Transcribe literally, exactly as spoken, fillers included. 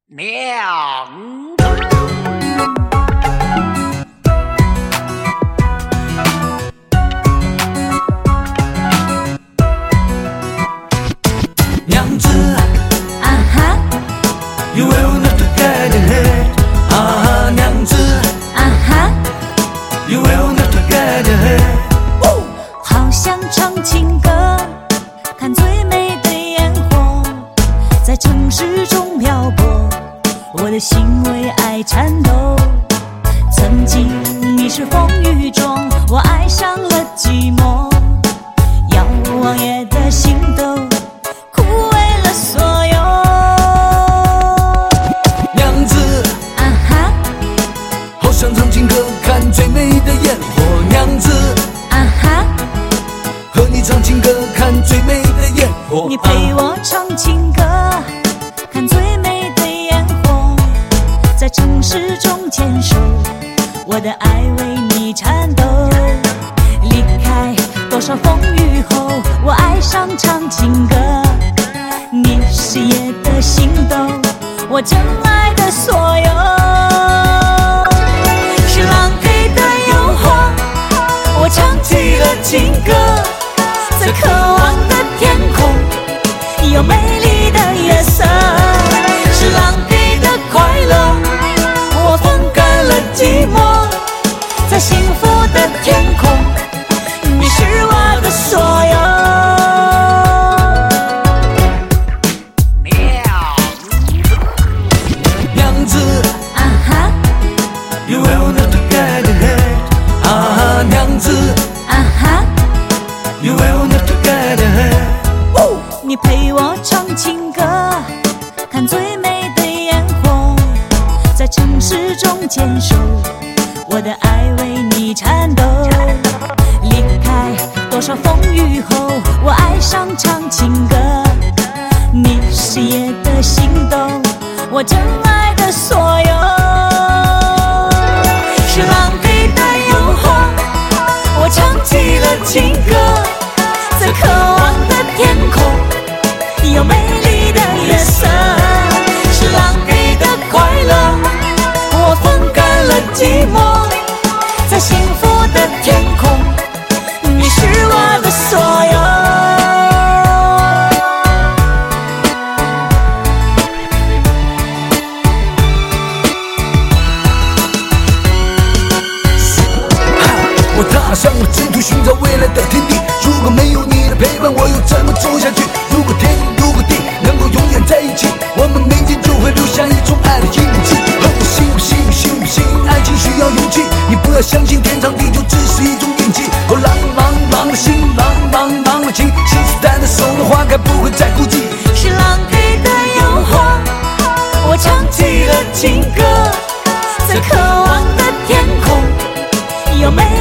娘娘子啊哈 ，You will not get ahead。啊，娘子啊哈， ，You will not get ahead。 好想唱情歌，看最美的烟火，在城市中漂泊，我的心为爱颤抖。曾经你是风雨中，我爱上了寂寞，遥望夜的星斗，枯萎了所有。 娘子啊哈好想唱情歌，看最美的烟火。娘子啊哈， 和你唱情歌，看最美的烟火。 你陪我唱情歌，看最美的烟火，在城市中坚守，我的爱为你颤抖。离开多少风雨后，我爱上唱情歌。你是夜的星斗，我真爱的所有。是狼狈的诱惑，我唱起了情歌，在渴望的天空，有美丽的月色。是狼狈的快乐，我风干了寂寞，在幸福的天空，你是我的所有。 娘子啊哈 ，You will not get ahead。啊，娘子啊哈， ，You will not get ahead。 你陪我唱情歌，看最美的烟火，在城市中坚守，我的爱为你颤抖。离开多少风雨后，我爱上唱情歌。你是夜的星斗，我真爱的所有。是狼狈的诱惑，我唱起了情歌，在渴望的天空，有美丽的月色。是狼狈的快乐，我风干了寂寞，在幸福的天空，你是我的所有。 我踏上了征途，寻找未来的天地。如果没有你的陪伴，我又怎么走下去？如果天，如果地能够永远在一起，我们每天就会留下一种爱的印记。哦，信不信，信不信，爱情需要勇气。你不要相信天长地久只是一种运气。哦，浪茫茫的心，茫茫茫的情，信誓旦旦守了花开，不会再孤寂。 是狼狈的诱惑，我唱起了情歌，在渴望的天空，有美